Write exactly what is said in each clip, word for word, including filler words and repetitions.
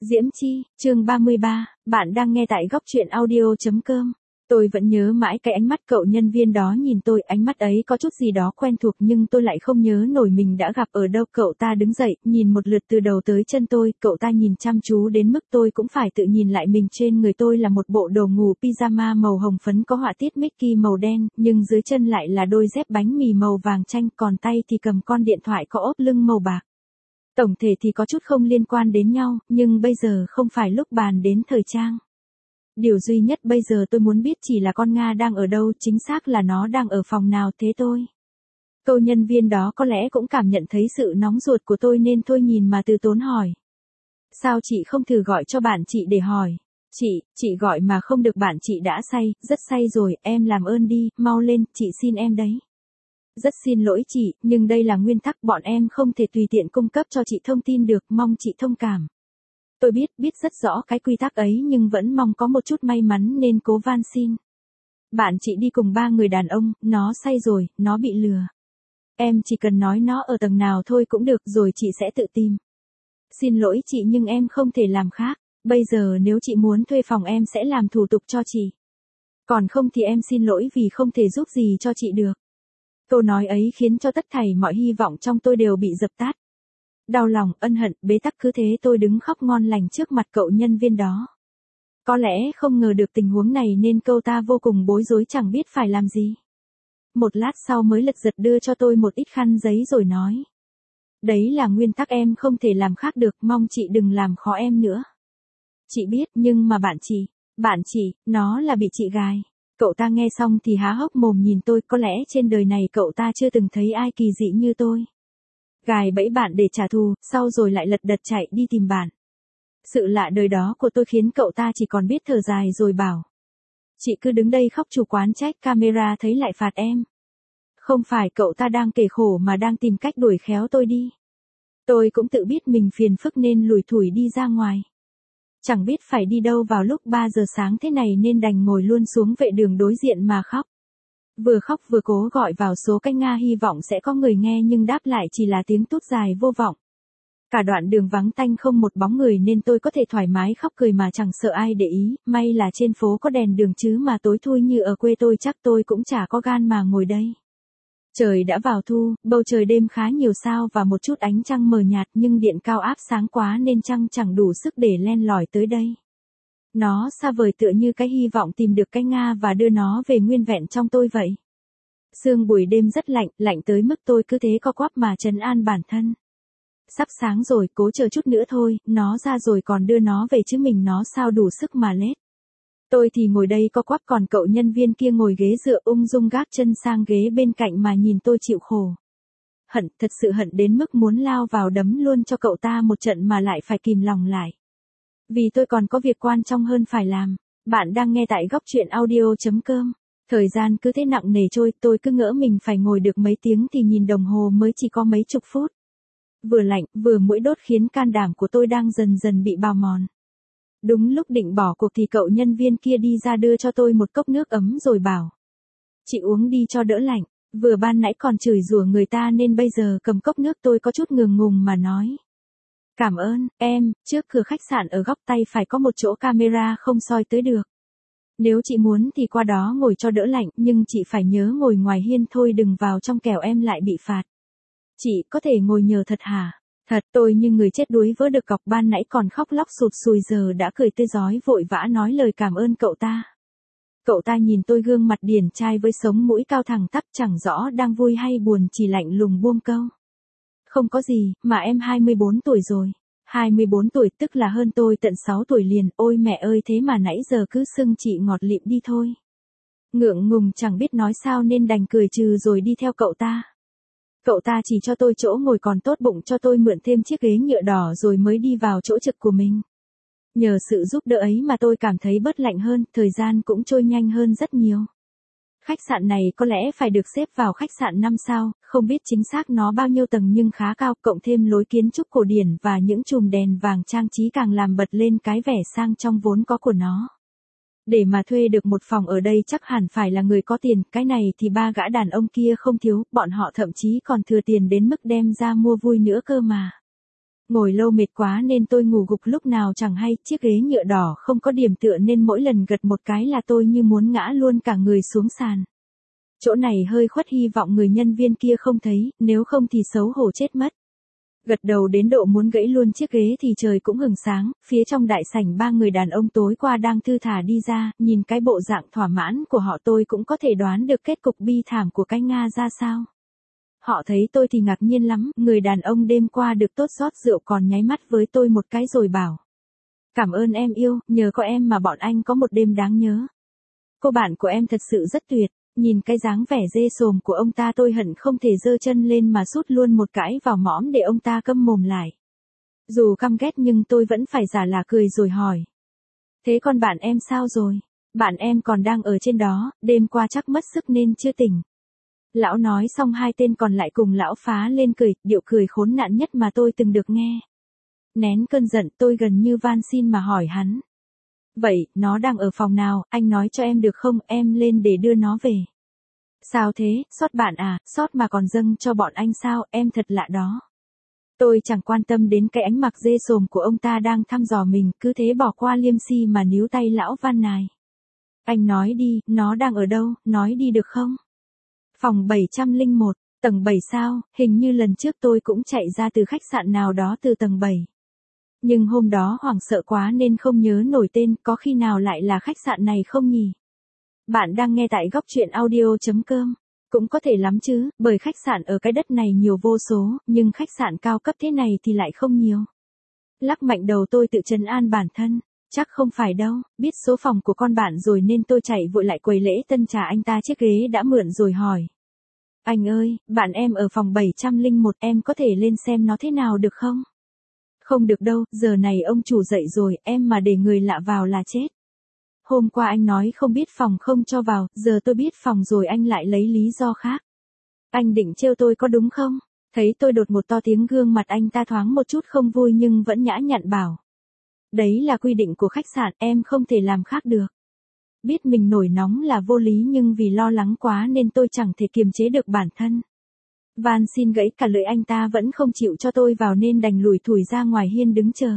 Diễm Chi, chương ba mươi ba, bạn đang nghe tại góc truyện audio chấm com. Tôi vẫn nhớ mãi cái ánh mắt cậu nhân viên đó nhìn tôi, ánh mắt ấy có chút gì đó quen thuộc nhưng tôi lại không nhớ nổi mình đã gặp ở đâu. Cậu ta đứng dậy, nhìn một lượt từ đầu tới chân tôi, cậu ta nhìn chăm chú đến mức tôi cũng phải tự nhìn lại mình. Trên người tôi là một bộ đồ ngủ pyjama màu hồng phấn có họa tiết Mickey màu đen, nhưng dưới chân lại là đôi dép bánh mì màu vàng chanh, còn tay thì cầm con điện thoại có ốp lưng màu bạc. Tổng thể thì có chút không liên quan đến nhau, nhưng bây giờ không phải lúc bàn đến thời trang. Điều duy nhất bây giờ tôi muốn biết chỉ là con Nga đang ở đâu, chính xác là nó đang ở phòng nào thế tôi. Câu nhân viên đó có lẽ cũng cảm nhận thấy sự nóng ruột của tôi nên thôi nhìn mà từ tốn hỏi. Sao chị không thử gọi cho bạn chị để hỏi? Chị, chị gọi mà không được, bạn chị đã say, rất say rồi, em làm ơn đi, mau lên, chị xin em đấy. Rất xin lỗi chị, nhưng đây là nguyên tắc, bọn em không thể tùy tiện cung cấp cho chị thông tin được, mong chị thông cảm. Tôi biết, biết rất rõ cái quy tắc ấy nhưng vẫn mong có một chút may mắn nên cố van xin. Bạn chị đi cùng ba người đàn ông, nó say rồi, nó bị lừa. Em chỉ cần nói nó ở tầng nào thôi cũng được rồi chị sẽ tự tìm. Xin lỗi chị nhưng em không thể làm khác, bây giờ nếu chị muốn thuê phòng em sẽ làm thủ tục cho chị. Còn không thì em xin lỗi vì không thể giúp gì cho chị được. Câu nói ấy khiến cho tất thảy mọi hy vọng trong tôi đều bị dập tắt. Đau lòng, ân hận, bế tắc cứ thế tôi đứng khóc ngon lành trước mặt cậu nhân viên đó. Có lẽ không ngờ được tình huống này nên cậu ta vô cùng bối rối chẳng biết phải làm gì. Một lát sau mới lật giật đưa cho tôi một ít khăn giấy rồi nói. Đấy là nguyên tắc, em không thể làm khác được, mong chị đừng làm khó em nữa. Chị biết nhưng mà bạn chị, bạn chị, nó là bị chị gài. Cậu ta nghe xong thì há hốc mồm nhìn tôi, có lẽ trên đời này cậu ta chưa từng thấy ai kỳ dị như tôi. Gài bẫy bạn để trả thù, sau rồi lại lật đật chạy đi tìm bạn. Sự lạ đời đó của tôi khiến cậu ta chỉ còn biết thở dài rồi bảo. Chị cứ đứng đây khóc, chủ quán trách camera thấy lại phạt em. Không phải cậu ta đang kể khổ mà đang tìm cách đuổi khéo tôi đi. Tôi cũng tự biết mình phiền phức nên lủi thủi đi ra ngoài. Chẳng biết phải đi đâu vào lúc ba giờ sáng thế này nên đành ngồi luôn xuống vệ đường đối diện mà khóc. Vừa khóc vừa cố gọi vào số cái Nga hy vọng sẽ có người nghe nhưng đáp lại chỉ là tiếng tút dài vô vọng. Cả đoạn đường vắng tanh không một bóng người nên tôi có thể thoải mái khóc cười mà chẳng sợ ai để ý, may là trên phố có đèn đường chứ mà tối thui như ở quê tôi chắc tôi cũng chả có gan mà ngồi đây. Trời đã vào thu, bầu trời đêm khá nhiều sao và một chút ánh trăng mờ nhạt nhưng điện cao áp sáng quá nên trăng chẳng đủ sức để len lỏi tới đây. Nó xa vời tựa như cái hy vọng tìm được cái Nga và đưa nó về nguyên vẹn trong tôi vậy. Sương buổi đêm rất lạnh, lạnh tới mức tôi cứ thế co quắp mà trấn an bản thân. Sắp sáng rồi, cố chờ chút nữa thôi, nó ra rồi còn đưa nó về chứ mình nó sao đủ sức mà lết. Tôi thì ngồi đây co quắp còn cậu nhân viên kia ngồi ghế dựa ung dung gác chân sang ghế bên cạnh mà nhìn tôi chịu khổ. Hận, thật sự hận đến mức muốn lao vào đấm luôn cho cậu ta một trận mà lại phải kìm lòng lại. Vì tôi còn có việc quan trọng hơn phải làm. Bạn đang nghe tại góc truyện audio chấm com. Thời gian cứ thế nặng nề trôi, tôi cứ ngỡ mình phải ngồi được mấy tiếng thì nhìn đồng hồ mới chỉ có mấy chục phút. Vừa lạnh, vừa muỗi đốt khiến can đảm của tôi đang dần dần bị bào mòn. Đúng lúc định bỏ cuộc thì cậu nhân viên kia đi ra đưa cho tôi một cốc nước ấm rồi bảo. Chị uống đi cho đỡ lạnh, vừa ban nãy còn chửi rủa người ta nên bây giờ cầm cốc nước tôi có chút ngượng ngùng mà nói. Cảm ơn, em, trước cửa khách sạn ở góc tay phải có một chỗ camera không soi tới được. Nếu chị muốn thì qua đó ngồi cho đỡ lạnh nhưng chị phải nhớ ngồi ngoài hiên thôi đừng vào trong kẻo em lại bị phạt. Chị có thể ngồi nhờ thật hả? Thật, tôi như người chết đuối vỡ được cọc ban nãy còn khóc lóc sụt sùi giờ đã cười tươi rói vội vã nói lời cảm ơn cậu ta. Cậu ta nhìn tôi gương mặt điển trai với sống mũi cao thẳng tắp chẳng rõ đang vui hay buồn chỉ lạnh lùng buông câu. Không có gì, mà em hai mươi bốn tuổi rồi. hai mươi bốn tuổi tức là hơn tôi tận sáu tuổi liền, ôi mẹ ơi thế mà nãy giờ cứ xưng chị ngọt lịm đi thôi. Ngượng ngùng chẳng biết nói sao nên đành cười trừ rồi đi theo cậu ta. Cậu ta chỉ cho tôi chỗ ngồi còn tốt bụng cho tôi mượn thêm chiếc ghế nhựa đỏ rồi mới đi vào chỗ trực của mình. Nhờ sự giúp đỡ ấy mà tôi cảm thấy bớt lạnh hơn, thời gian cũng trôi nhanh hơn rất nhiều. Khách sạn này có lẽ phải được xếp vào khách sạn năm sao, không biết chính xác nó bao nhiêu tầng nhưng khá cao, cộng thêm lối kiến trúc cổ điển và những chùm đèn vàng trang trí càng làm bật lên cái vẻ sang trong vốn có của nó. Để mà thuê được một phòng ở đây chắc hẳn phải là người có tiền, cái này thì ba gã đàn ông kia không thiếu, bọn họ thậm chí còn thừa tiền đến mức đem ra mua vui nữa cơ mà. Ngồi lâu mệt quá nên tôi ngủ gục lúc nào chẳng hay, chiếc ghế nhựa đỏ không có điểm tựa nên mỗi lần gật một cái là tôi như muốn ngã luôn cả người xuống sàn. Chỗ này hơi khuất, hy vọng người nhân viên kia không thấy, nếu không thì xấu hổ chết mất. Gật đầu đến độ muốn gãy luôn chiếc ghế thì trời cũng hửng sáng, phía trong đại sảnh ba người đàn ông tối qua đang thư thả đi ra, nhìn cái bộ dạng thỏa mãn của họ tôi cũng có thể đoán được kết cục bi thảm của cái Nga ra sao. Họ thấy tôi thì ngạc nhiên lắm, người đàn ông đêm qua được tốt rót rượu còn nháy mắt với tôi một cái rồi bảo. Cảm ơn em yêu, nhờ có em mà bọn anh có một đêm đáng nhớ. Cô bạn của em thật sự rất tuyệt. Nhìn cái dáng vẻ dê sồm của ông ta tôi hận không thể giơ chân lên mà sút luôn một cái vào mõm để ông ta câm mồm lại. Dù căm ghét nhưng tôi vẫn phải giả là cười rồi hỏi. Thế con bạn em sao rồi? Bạn em còn đang ở trên đó, đêm qua chắc mất sức nên chưa tỉnh. Lão nói xong hai tên còn lại cùng lão phá lên cười, điệu cười khốn nạn nhất mà tôi từng được nghe. Nén cơn giận tôi gần như van xin mà hỏi hắn. Vậy, nó đang ở phòng nào, anh nói cho em được không, em lên để đưa nó về. Sao thế, sót bạn à, sót mà còn dâng cho bọn anh sao, em thật lạ đó. Tôi chẳng quan tâm đến cái ánh mặc dê sồm của ông ta đang thăm dò mình, cứ thế bỏ qua liêm si mà níu tay lão van nài. Anh nói đi, nó đang ở đâu, nói đi được không? Phòng bảy trăm lẻ một, tầng bảy sao, hình như lần trước tôi cũng chạy ra từ khách sạn nào đó từ tầng bảy. Nhưng hôm đó hoảng sợ quá nên không nhớ nổi tên, có khi nào lại là khách sạn này không nhỉ? Bạn đang nghe tại góc truyện audio.com. Cũng có thể lắm chứ, bởi khách sạn ở cái đất này nhiều vô số, nhưng khách sạn cao cấp thế này thì lại không nhiều. Lắc mạnh đầu tôi tự trấn an bản thân, chắc không phải đâu, biết số phòng của con bạn rồi nên tôi chạy vội lại quầy lễ tân trả anh ta chiếc ghế đã mượn rồi hỏi. Anh ơi, bạn em ở phòng bảy trăm lẻ một, em có thể lên xem nó thế nào được không? Không được đâu, giờ này ông chủ dậy rồi, em mà để người lạ vào là chết. Hôm qua anh nói không biết phòng không cho vào, giờ tôi biết phòng rồi anh lại lấy lý do khác. Anh định trêu tôi có đúng không? Thấy tôi đột một to tiếng, gương mặt anh ta thoáng một chút không vui nhưng vẫn nhã nhặn bảo. Đấy là quy định của khách sạn, em không thể làm khác được. Biết mình nổi nóng là vô lý nhưng vì lo lắng quá nên tôi chẳng thể kiềm chế được bản thân. Van xin gãy cả lưỡi anh ta vẫn không chịu cho tôi vào nên đành lủi thủi ra ngoài hiên đứng chờ.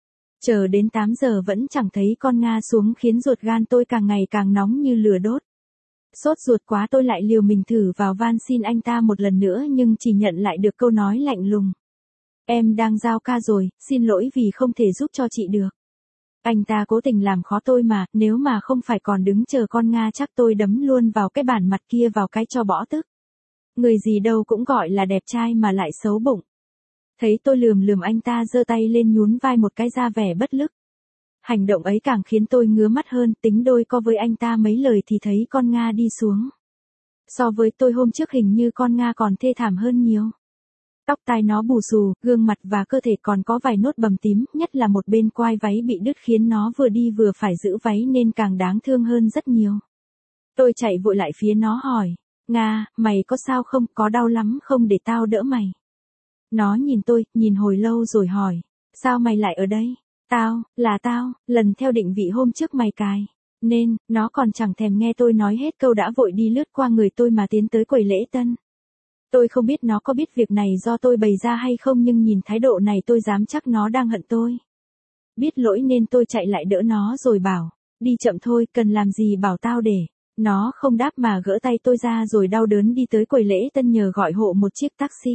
Chờ đến tám giờ vẫn chẳng thấy con Nga xuống khiến ruột gan tôi càng ngày càng nóng như lửa đốt. Sốt ruột quá tôi lại liều mình thử vào van xin anh ta một lần nữa nhưng chỉ nhận lại được câu nói lạnh lùng. Em đang giao ca rồi, xin lỗi vì không thể giúp cho chị được. Anh ta cố tình làm khó tôi mà, nếu mà không phải còn đứng chờ con Nga chắc tôi đấm luôn vào cái bản mặt kia vào cái cho bỏ tức. Người gì đâu cũng gọi là đẹp trai mà lại xấu bụng. Thấy tôi lườm lườm anh ta giơ tay lên nhún vai một cái ra vẻ bất lực. Hành động ấy càng khiến tôi ngứa mắt hơn, tính đôi co với anh ta mấy lời thì thấy con Nga đi xuống. So với tôi hôm trước hình như con Nga còn thê thảm hơn nhiều. Tóc tai nó bù xù, gương mặt và cơ thể còn có vài nốt bầm tím, nhất là một bên quai váy bị đứt khiến nó vừa đi vừa phải giữ váy nên càng đáng thương hơn rất nhiều. Tôi chạy vội lại phía nó hỏi, Nga, mày có sao không, có đau lắm không để tao đỡ mày. Nó nhìn tôi, nhìn hồi lâu rồi hỏi, sao mày lại ở đây? Tao, là tao, lần theo định vị hôm trước mày cài. Nên, nó còn chẳng thèm nghe tôi nói hết câu đã vội đi lướt qua người tôi mà tiến tới quầy lễ tân. Tôi không biết nó có biết việc này do tôi bày ra hay không nhưng nhìn thái độ này tôi dám chắc nó đang hận tôi. Biết lỗi nên tôi chạy lại đỡ nó rồi bảo, đi chậm thôi, cần làm gì bảo tao để. Nó không đáp mà gỡ tay tôi ra rồi đau đớn đi tới quầy lễ tân nhờ gọi hộ một chiếc taxi.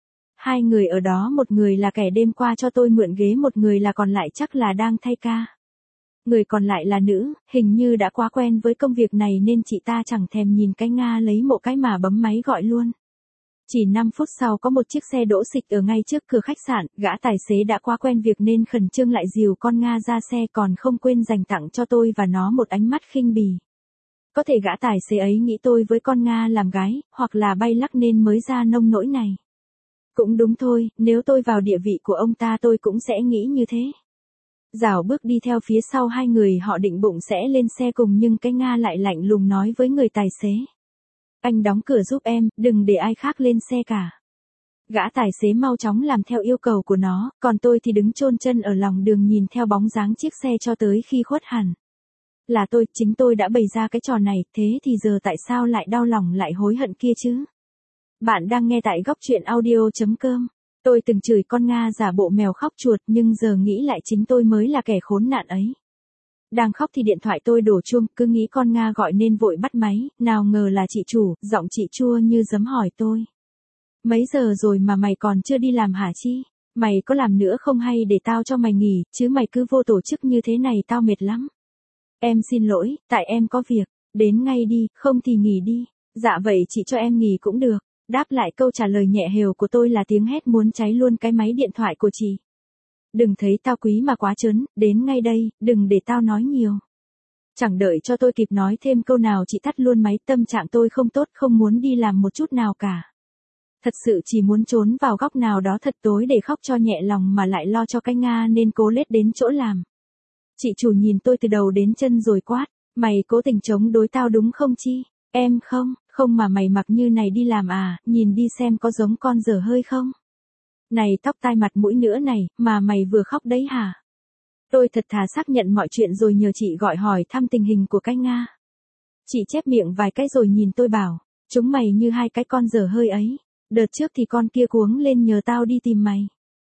Hai người ở đó, một người là kẻ đêm qua cho tôi mượn ghế, một người là còn lại chắc là đang thay ca. Người còn lại là nữ, hình như đã quá quen với công việc này nên chị ta chẳng thèm nhìn cái Nga lấy một cái mà bấm máy gọi luôn. Chỉ năm phút sau có một chiếc xe đỗ xịch ở ngay trước cửa khách sạn, gã tài xế đã quá quen việc nên khẩn trương lại dìu con Nga ra xe còn không quên dành tặng cho tôi và nó một ánh mắt khinh bỉ. Có thể gã tài xế ấy nghĩ tôi với con Nga làm gái, hoặc là bay lắc nên mới ra nông nỗi này. Cũng đúng thôi, nếu tôi vào địa vị của ông ta tôi cũng sẽ nghĩ như thế. Dảo bước đi theo phía sau hai người, họ định bụng sẽ lên xe cùng nhưng cái Nga lại lạnh lùng nói với người tài xế. Anh đóng cửa giúp em, đừng để ai khác lên xe cả. Gã tài xế mau chóng làm theo yêu cầu của nó, còn tôi thì đứng chôn chân ở lòng đường nhìn theo bóng dáng chiếc xe cho tới khi khuất hẳn. Là tôi, chính tôi đã bày ra cái trò này, thế thì giờ tại sao lại đau lòng lại hối hận kia chứ? Bạn đang nghe tại góc truyện audio chấm com. Tôi từng chửi con Nga giả bộ mèo khóc chuột nhưng giờ nghĩ lại chính tôi mới là kẻ khốn nạn ấy. Đang khóc thì điện thoại tôi đổ chuông, cứ nghĩ con Nga gọi nên vội bắt máy, nào ngờ là chị chủ, giọng chị chua như giấm hỏi tôi. Mấy giờ rồi mà mày còn chưa đi làm hả Chi? Mày có làm nữa không hay để tao cho mày nghỉ, chứ mày cứ vô tổ chức như thế này tao mệt lắm. Em xin lỗi, tại em có việc, đến ngay đi, không thì nghỉ đi. Dạ vậy chị cho em nghỉ cũng được. Đáp lại câu trả lời nhẹ hều của tôi là tiếng hét muốn cháy luôn cái máy điện thoại của chị. Đừng thấy tao quý mà quá trớn, đến ngay đây, đừng để tao nói nhiều. Chẳng đợi cho tôi kịp nói thêm câu nào chị tắt luôn máy, tâm trạng tôi không tốt, không muốn đi làm một chút nào cả. Thật sự chỉ muốn trốn vào góc nào đó thật tối để khóc cho nhẹ lòng mà lại lo cho cái Nga nên cố lết đến chỗ làm. Chị chủ nhìn tôi từ đầu đến chân rồi quát, mày cố tình chống đối tao đúng không Chi? Em không, không mà mày mặc như này đi làm à, nhìn đi xem có giống con dở hơi không? Này tóc tai mặt mũi nữa này, mà mày vừa khóc đấy hả? Tôi thật thà xác nhận mọi chuyện rồi nhờ chị gọi hỏi thăm tình hình của cái Nga. Chị chép miệng vài cái rồi nhìn tôi bảo, chúng mày như hai cái con dở hơi ấy. Đợt trước thì con kia cuống lên nhờ tao đi tìm mày.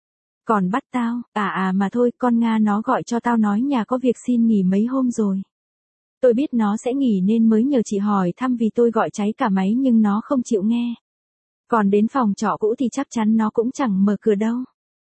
Còn bắt tao, à à mà thôi, con Nga nó gọi cho tao nói nhà có việc xin nghỉ mấy hôm rồi. Tôi biết nó sẽ nghỉ nên mới nhờ chị hỏi thăm vì tôi gọi cháy cả máy nhưng nó không chịu nghe. Còn đến phòng trọ cũ thì chắc chắn nó cũng chẳng mở cửa đâu.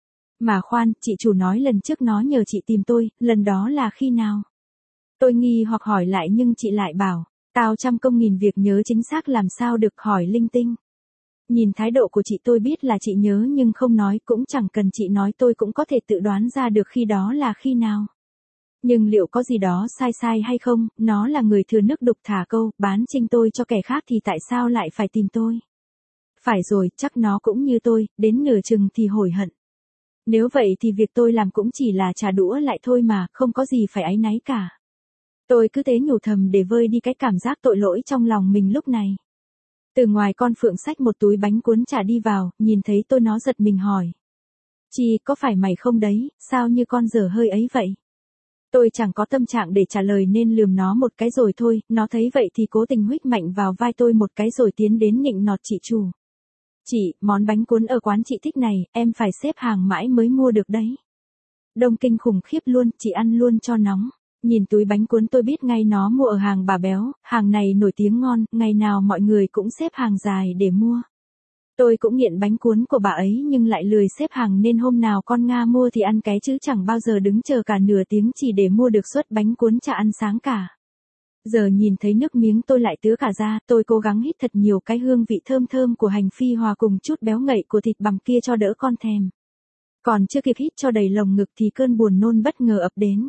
Mà khoan, chị chủ nói lần trước nó nhờ chị tìm tôi, lần đó là khi nào? Tôi nghi hoặc hỏi lại nhưng chị lại bảo, tao trăm công nghìn việc nhớ chính xác làm sao được hỏi linh tinh. Nhìn thái độ của chị tôi biết là chị nhớ nhưng không nói, cũng chẳng cần chị nói tôi cũng có thể tự đoán ra được khi đó là khi nào. Nhưng liệu có gì đó sai sai hay không, nó là người thừa nước đục thả câu, bán trinh tôi cho kẻ khác thì tại sao lại phải tìm tôi? Phải rồi, chắc nó cũng như tôi, đến nửa chừng thì hối hận. Nếu vậy thì việc tôi làm cũng chỉ là trả đũa lại thôi mà, không có gì phải áy náy cả. Tôi cứ thế nhủ thầm để vơi đi cái cảm giác tội lỗi trong lòng mình lúc này. Từ ngoài con Phượng xách một túi bánh cuốn trả đi vào, nhìn thấy tôi nó giật mình hỏi. Chi, có phải mày không đấy, sao như con dở hơi ấy vậy? Tôi chẳng có tâm trạng để trả lời nên lườm nó một cái rồi thôi, nó thấy vậy thì cố tình huých mạnh vào vai tôi một cái rồi tiến đến nịnh nọt chị chủ. Chị, món bánh cuốn ở quán chị thích này, em phải xếp hàng mãi mới mua được đấy. Đông kinh khủng khiếp luôn, chị ăn luôn cho nóng. Nhìn túi bánh cuốn tôi biết ngay nó mua ở hàng bà béo, hàng này nổi tiếng ngon, ngày nào mọi người cũng xếp hàng dài để mua. Tôi cũng nghiện bánh cuốn của bà ấy nhưng lại lười xếp hàng nên hôm nào con Nga mua thì ăn cái chứ chẳng bao giờ đứng chờ cả nửa tiếng chỉ để mua được suất bánh cuốn chả ăn sáng cả. Giờ nhìn thấy nước miếng tôi lại tứa cả ra, tôi cố gắng hít thật nhiều cái hương vị thơm thơm của hành phi hòa cùng chút béo ngậy của thịt bằm kia cho đỡ con thèm. Còn chưa kịp hít cho đầy lồng ngực thì cơn buồn nôn bất ngờ ập đến.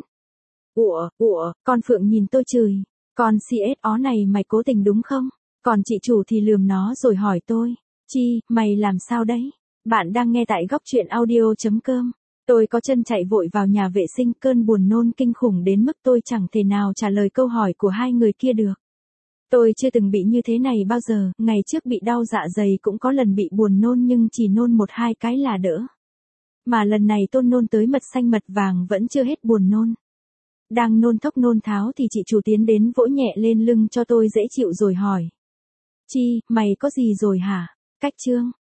Ủa, ủa, con Phượng nhìn tôi chửi, con xê ét ó này mày cố tình đúng không? Còn chị chủ thì lườm nó rồi hỏi tôi, Chi, mày làm sao đấy? Bạn đang nghe tại góc truyện audio chấm com. Tôi có chân chạy vội vào nhà vệ sinh, cơn buồn nôn kinh khủng đến mức tôi chẳng thể nào trả lời câu hỏi của hai người kia được. Tôi chưa từng bị như thế này bao giờ, ngày trước bị đau dạ dày cũng có lần bị buồn nôn nhưng chỉ nôn một hai cái là đỡ. Mà lần này tôi nôn tới mật xanh mật vàng vẫn chưa hết buồn nôn. Đang nôn thốc nôn tháo thì chị chủ tiến đến vỗ nhẹ lên lưng cho tôi dễ chịu rồi hỏi. Chi, mày có gì rồi hả? Cách chương.